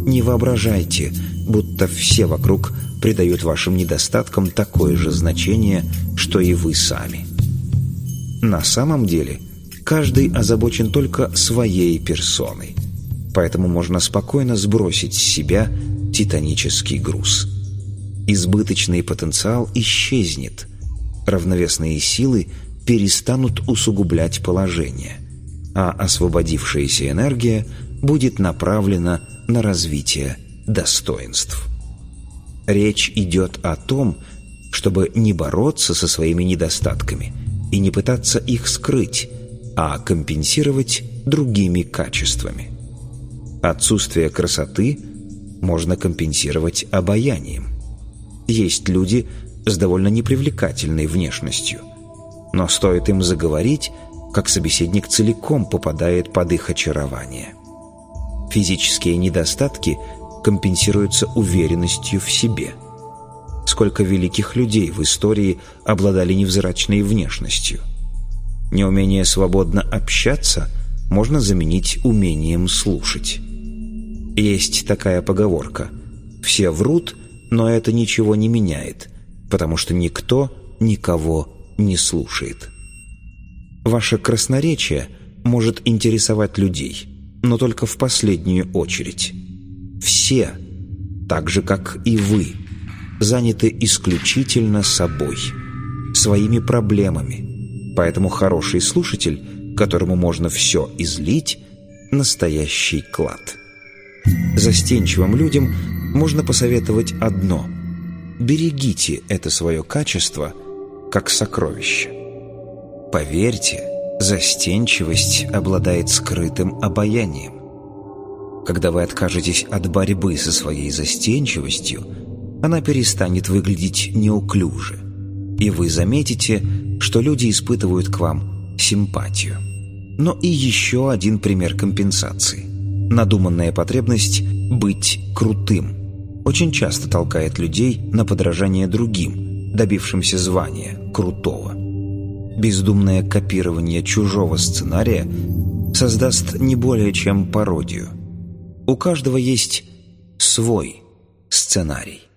Не воображайте, будто все вокруг придают вашим недостаткам такое же значение, что и вы сами. На самом деле, каждый озабочен только своей персоной, поэтому можно спокойно сбросить с себя титанический груз. Избыточный потенциал исчезнет, равновесные силы перестанут усугублять положение, а освободившаяся энергия будет направлена на развитие достоинств. Речь идет о том, чтобы не бороться со своими недостатками и не пытаться их скрыть, а компенсировать другими качествами. Отсутствие красоты можно компенсировать обаянием. Есть люди с довольно непривлекательной внешностью, но стоит им заговорить, как собеседник целиком попадает под их очарование. Физические недостатки компенсируются уверенностью в себе. Сколько великих людей в истории обладали невзрачной внешностью. Неумение свободно общаться можно заменить умением слушать. Есть такая поговорка: «Все врут, но это ничего не меняет, потому что никто никого не слушает». Ваше красноречие может интересовать людей, но только в последнюю очередь. Все, так же как и вы, заняты исключительно собой, своими проблемами, поэтому хороший слушатель, которому можно все излить, настоящий клад. Застенчивым людям можно посоветовать одно: берегите это свое качество как сокровище. Поверьте, застенчивость обладает скрытым обаянием. Когда вы откажетесь от борьбы со своей застенчивостью, она перестанет выглядеть неуклюже, и вы заметите, что люди испытывают к вам симпатию. Но и еще один пример компенсации. Надуманная потребность быть крутым очень часто толкает людей на подражание другим, добившимся звания крутого. Бездумное копирование чужого сценария создаст не более чем пародию. У каждого есть свой сценарий.